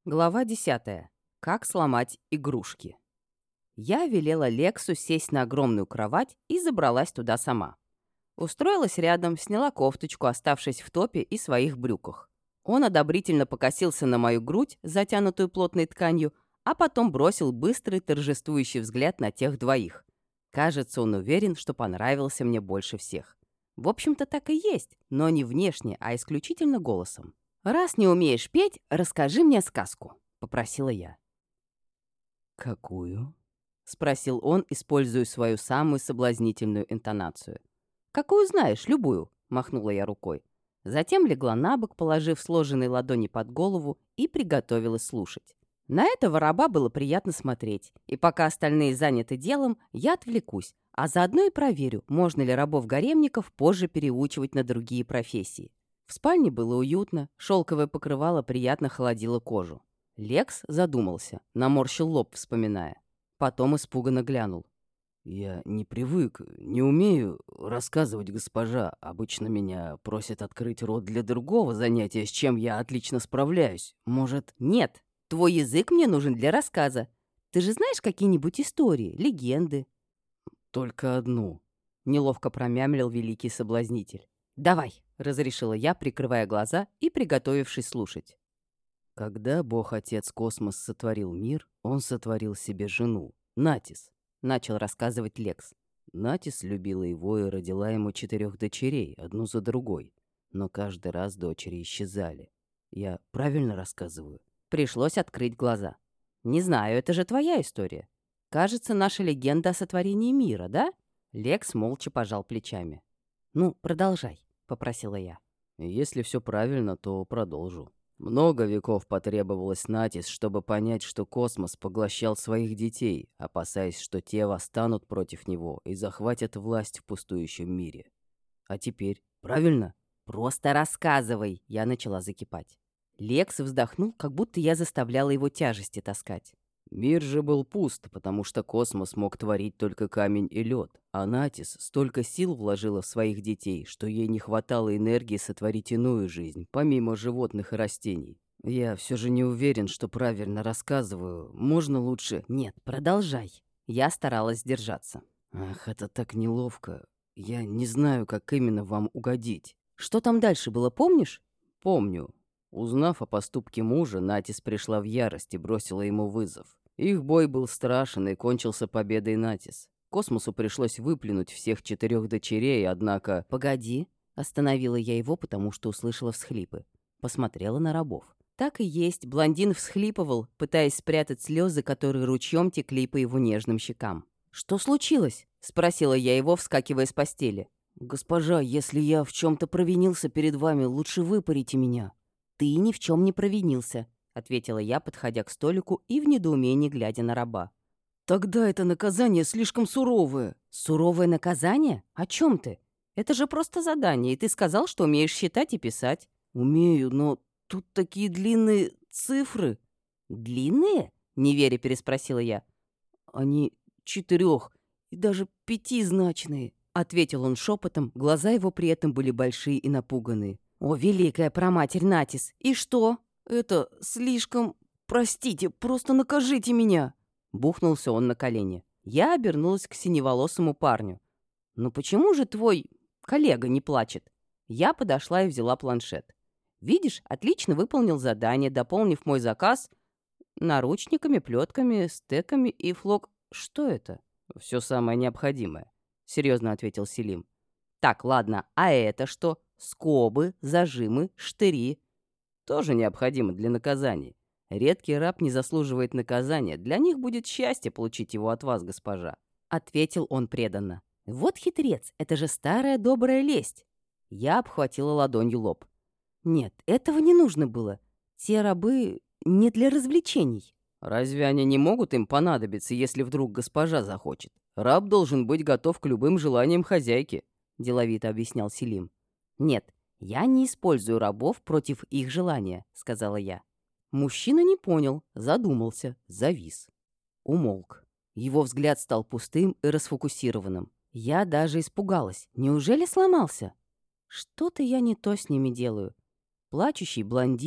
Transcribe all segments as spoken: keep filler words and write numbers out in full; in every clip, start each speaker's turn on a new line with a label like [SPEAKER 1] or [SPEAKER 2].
[SPEAKER 1] Глава десятая. Как сломать игрушки. Я велела Лексу сесть на огромную кровать и забралась туда сама. Устроилась рядом, сняла кофточку, оставшись в топе и своих брюках. Он одобрительно покосился на мою грудь, затянутую плотной тканью, а потом бросил быстрый торжествующий взгляд на тех двоих. Кажется, он уверен, что понравился мне больше всех. В общем-то, так и есть, но не внешне, а исключительно голосом. «Раз не умеешь петь, расскажи мне сказку», — попросила я.
[SPEAKER 2] «Какую?»
[SPEAKER 1] — спросил он, используя свою самую соблазнительную интонацию. «Какую знаешь, любую», — махнула я рукой. Затем легла на бок, положив сложенные ладони под голову, и приготовилась слушать. На этого раба было приятно смотреть, и пока остальные заняты делом, я отвлекусь, а заодно и проверю, можно ли рабов-гаремников позже переучивать на другие профессии. В спальне было уютно, шелковое покрывало приятно холодило кожу. Лекс задумался, наморщил лоб, вспоминая. Потом испуганно глянул.
[SPEAKER 2] «Я не привык, не умею рассказывать, госпожа. Обычно меня просят открыть рот для другого занятия, с чем я отлично справляюсь. Может...»
[SPEAKER 1] «Нет, твой язык мне нужен для рассказа. Ты же знаешь какие-нибудь истории, легенды?»
[SPEAKER 2] «Только одну».
[SPEAKER 1] Неловко промямлил великий соблазнитель. «Давай», — разрешила я, прикрывая глаза и приготовившись слушать.
[SPEAKER 2] Когда Бог-Отец Космос сотворил мир, он сотворил себе жену, Натис,
[SPEAKER 1] начал рассказывать Лекс.
[SPEAKER 2] Натис любила его и родила ему четырех дочерей, одну за другой. Но каждый раз дочери исчезали. Я правильно рассказываю?
[SPEAKER 1] Пришлось открыть глаза. «Не знаю, это же твоя история. Кажется, наша легенда о сотворении мира, да?» Лекс молча пожал плечами. «Ну, продолжай», — попросила я.
[SPEAKER 2] Если все правильно, то продолжу. Много веков потребовалось Натис, чтобы понять, что космос поглощал своих детей, опасаясь, что те восстанут против него и захватят власть в пустующем мире. А теперь, правильно?
[SPEAKER 1] «Просто рассказывай», — я начала закипать. Лекс вздохнул, как будто я заставляла его тяжести таскать.
[SPEAKER 2] Мир же был пуст, потому что космос мог творить только камень и лед, а Натис столько сил вложила в своих детей, что ей не хватало энергии сотворить иную жизнь, помимо животных и растений. Я все же не уверен, что правильно рассказываю. Можно лучше...
[SPEAKER 1] «Нет, продолжай». Я старалась сдержаться.
[SPEAKER 2] Ах, это так неловко. Я не знаю, как именно вам угодить.
[SPEAKER 1] «Что там дальше было, помнишь?»
[SPEAKER 2] Помню. Узнав о поступке мужа, Натис пришла в ярость и бросила ему вызов. Их бой был страшен и кончился победой Натис. Космосу пришлось выплюнуть всех четырех дочерей, однако...
[SPEAKER 1] «Погоди», — остановила я его, потому что услышала всхлипы. Посмотрела на рабов. Так и есть, блондин всхлипывал, пытаясь спрятать слезы, которые ручьем текли по его нежным щекам. «Что случилось?» — спросила я его, вскакивая с постели.
[SPEAKER 2] «Госпожа, если я в чем-то провинился перед вами, лучше выпарите меня».
[SPEAKER 1] «Ты ни в чем не провинился», — ответила я, подходя к столику и в недоумении глядя на раба.
[SPEAKER 2] «Тогда это наказание слишком суровое».
[SPEAKER 1] «Суровое наказание? О чем ты? Это же просто задание, и ты сказал, что умеешь считать и писать».
[SPEAKER 2] «Умею, но тут такие длинные цифры».
[SPEAKER 1] «Длинные?» — неверя переспросила я.
[SPEAKER 2] «Они четырех и даже пятизначные»,
[SPEAKER 1] — ответил он шепотом, глаза его при этом были большие и напуганные. «О, великая проматерь Натис! И что?»
[SPEAKER 2] «Это слишком... Простите, просто накажите меня!»
[SPEAKER 1] Бухнулся он на колени. Я обернулась к синеволосому парню. «Ну почему же твой коллега не плачет?» Я подошла и взяла планшет. «Видишь, отлично выполнил задание, дополнив мой заказ наручниками, плетками, стеками и флок...» «Что это?»
[SPEAKER 2] «Все самое необходимое», — серьезно ответил Селим.
[SPEAKER 1] «Так, ладно, а это что? Скобы, зажимы, штыри?»
[SPEAKER 2] «Тоже необходимо для наказаний. Редкий раб не заслуживает наказания. Для них будет счастье получить его от вас, госпожа»,
[SPEAKER 1] — ответил он преданно. «Вот хитрец, это же старая добрая лесть». Я обхватила ладонью лоб. «Нет, этого не нужно было. Те рабы не для развлечений».
[SPEAKER 2] «Разве они не могут им понадобиться, если вдруг госпожа захочет? Раб должен быть готов к любым желаниям хозяйки», — деловито объяснял Селим.
[SPEAKER 1] «Нет, я не использую рабов против их желания», — сказала я. Мужчина не понял, задумался, завис. Умолк. Его взгляд стал пустым и расфокусированным. Я даже испугалась. Неужели сломался? Что-то я не то с ними делаю. Плачущий блондин,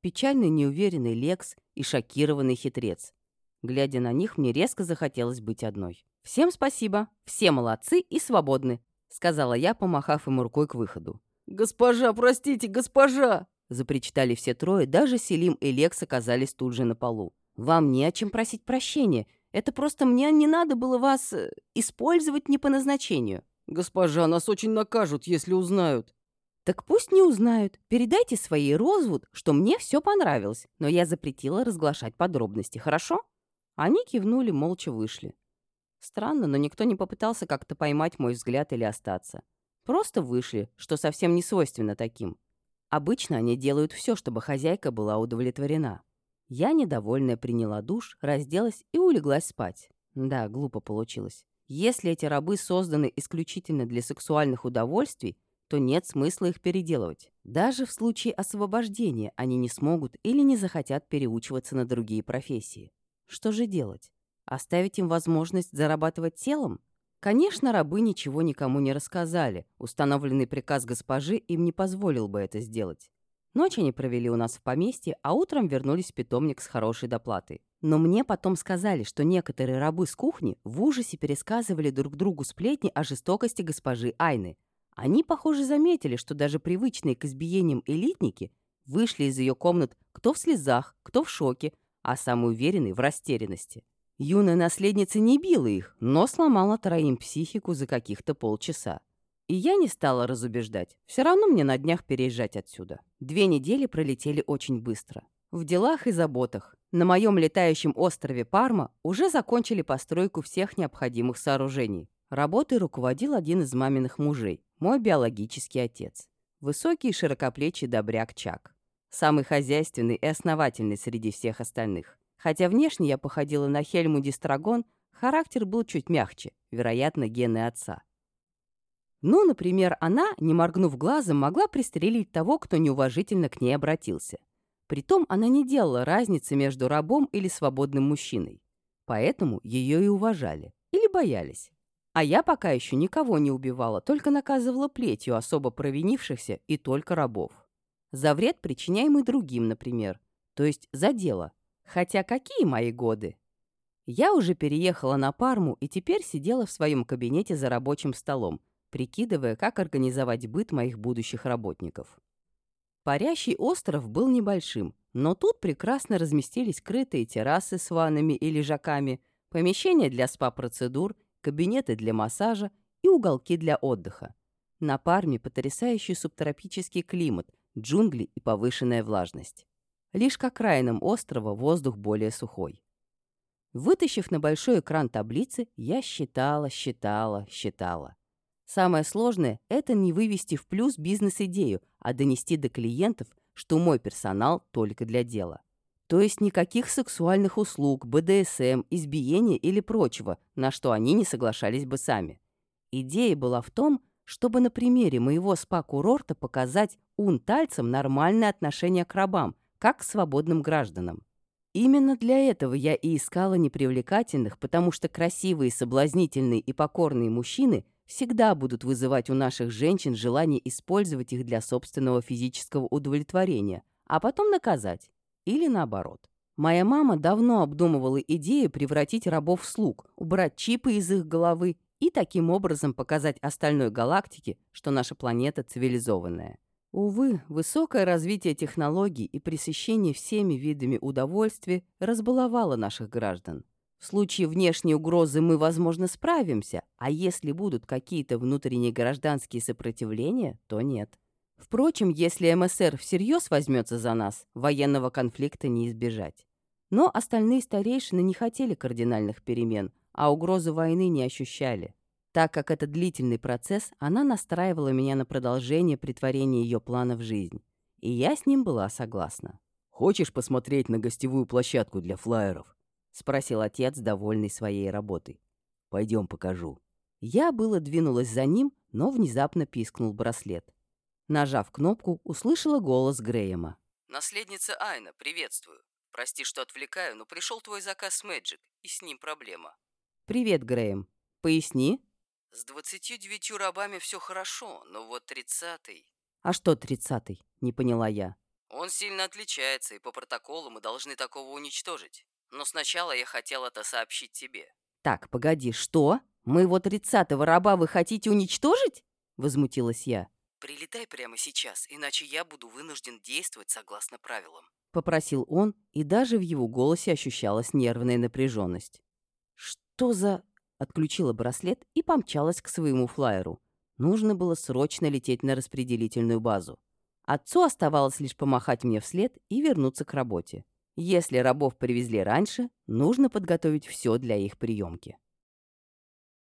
[SPEAKER 1] печальный неуверенный Лекс и шокированный хитрец. Глядя на них, мне резко захотелось быть одной. «Всем спасибо, все молодцы и свободны», — сказала я, помахав ему рукой к выходу.
[SPEAKER 2] «Госпожа, простите, госпожа!»
[SPEAKER 1] — запричитали все трое, даже Селим и Лекс оказались тут же на полу. «Вам не о чем просить прощения. Это просто мне не надо было вас э, использовать не по назначению».
[SPEAKER 2] «Госпожа, нас очень накажут, если узнают».
[SPEAKER 1] «Так пусть не узнают. Передайте своей Розвуд, что мне все понравилось, но я запретила разглашать подробности, хорошо?» Они кивнули, молча вышли. Странно, но никто не попытался как-то поймать мой взгляд или остаться. Просто вышли, что совсем не свойственно таким. Обычно они делают все, чтобы хозяйка была удовлетворена. Я, недовольная, приняла душ, разделась и улеглась спать. Да, глупо получилось. Если эти рабы созданы исключительно для сексуальных удовольствий, то нет смысла их переделывать. Даже в случае освобождения они не смогут или не захотят переучиваться на другие профессии. Что же делать? Оставить им возможность зарабатывать телом? Конечно, рабы ничего никому не рассказали. Установленный приказ госпожи им не позволил бы это сделать. Ночь они провели у нас в поместье, а утром вернулись в питомник с хорошей доплатой. Но мне потом сказали, что некоторые рабы с кухни в ужасе пересказывали друг другу сплетни о жестокости госпожи Айны. Они, похоже, заметили, что даже привычные к избиениям элитники вышли из ее комнат кто в слезах, кто в шоке, а самый уверенный в растерянности. Юная наследница не била их, но сломала троим психику за каких-то полчаса. И я не стала разубеждать. Все равно мне на днях переезжать отсюда. Две недели пролетели очень быстро. В делах и заботах. На моем летающем острове Парма уже закончили постройку всех необходимых сооружений. Работой руководил один из маминых мужей, мой биологический отец. Высокий и широкоплечий добряк Чак. Самый хозяйственный и основательный среди всех остальных. Хотя внешне я походила на Хельму Дистрагон, характер был чуть мягче, вероятно, гены отца. Ну, например, она, не моргнув глазом, могла пристрелить того, кто неуважительно к ней обратился. Притом она не делала разницы между рабом или свободным мужчиной. Поэтому ее и уважали. Или боялись. А я пока еще никого не убивала, только наказывала плетью особо провинившихся и только рабов. За вред, причиняемый другим, например. То есть за дело. Хотя какие мои годы? Я уже переехала на Парму и теперь сидела в своем кабинете за рабочим столом, прикидывая, как организовать быт моих будущих работников. Парящий остров был небольшим, но тут прекрасно разместились крытые террасы с ваннами и лежаками, помещения для спа-процедур, кабинеты для массажа и уголки для отдыха. На Парме потрясающий субтропический климат, джунгли и повышенная влажность. Лишь к окраинам острова воздух более сухой. Вытащив на большой экран таблицы, я считала, считала, считала. Самое сложное — это не вывести в плюс бизнес-идею, а донести до клиентов, что мой персонал только для дела. То есть никаких сексуальных услуг, бэ дэ эс эм, избиения или прочего, на что они не соглашались бы сами. Идея была в том, чтобы на примере моего спа-курорта показать унтальцам нормальное отношение к рабам, как к свободным гражданам. Именно для этого я и искала непривлекательных, потому что красивые, соблазнительные и покорные мужчины всегда будут вызывать у наших женщин желание использовать их для собственного физического удовлетворения, а потом наказать. Или наоборот. Моя мама давно обдумывала идею превратить рабов в слуг, убрать чипы из их головы и таким образом показать остальной галактике, что наша планета цивилизованная. Увы, высокое развитие технологий и пресыщение всеми видами удовольствия разбаловало наших граждан. В случае внешней угрозы мы, возможно, справимся, а если будут какие-то внутренние гражданские сопротивления, то нет. Впрочем, если эм эс эр всерьез возьмется за нас, военного конфликта не избежать. Но остальные старейшины не хотели кардинальных перемен, а угрозы войны не ощущали. Так как это длительный процесс, она настраивала меня на продолжение претворения ее плана в жизнь. И я с ним была согласна.
[SPEAKER 2] «Хочешь посмотреть на гостевую площадку для флаеров?»
[SPEAKER 1] — спросил отец, довольный своей работой.
[SPEAKER 2] «Пойдем покажу».
[SPEAKER 1] Я было двинулась за ним, но внезапно пискнул браслет. Нажав кнопку, услышала голос Грэема.
[SPEAKER 2] «Наследница Айна, приветствую. Прости, что отвлекаю, но пришел твой заказ с Мэджик, и с ним проблема».
[SPEAKER 1] «Привет, Грэем. Поясни».
[SPEAKER 2] «С двадцатью девятью рабами все хорошо, но вот тридцатый...»
[SPEAKER 1] «А что тридцатый?» — не поняла я.
[SPEAKER 2] Он сильно отличается, и по протоколу мы должны такого уничтожить. Но сначала я хотел это сообщить тебе.
[SPEAKER 1] «Так, погоди, что? Моего тридцатого раба вы хотите уничтожить?» — возмутилась я.
[SPEAKER 2] Прилетай прямо сейчас, иначе я буду вынужден действовать согласно правилам.
[SPEAKER 1] Попросил он, и даже в его голосе ощущалась нервная напряженность. «Что за...» — отключила браслет и помчалась к своему флайеру. Нужно было срочно лететь на распределительную базу. Отцу оставалось лишь помахать мне вслед и вернуться к работе. Если рабов привезли раньше, нужно подготовить все для их приемки.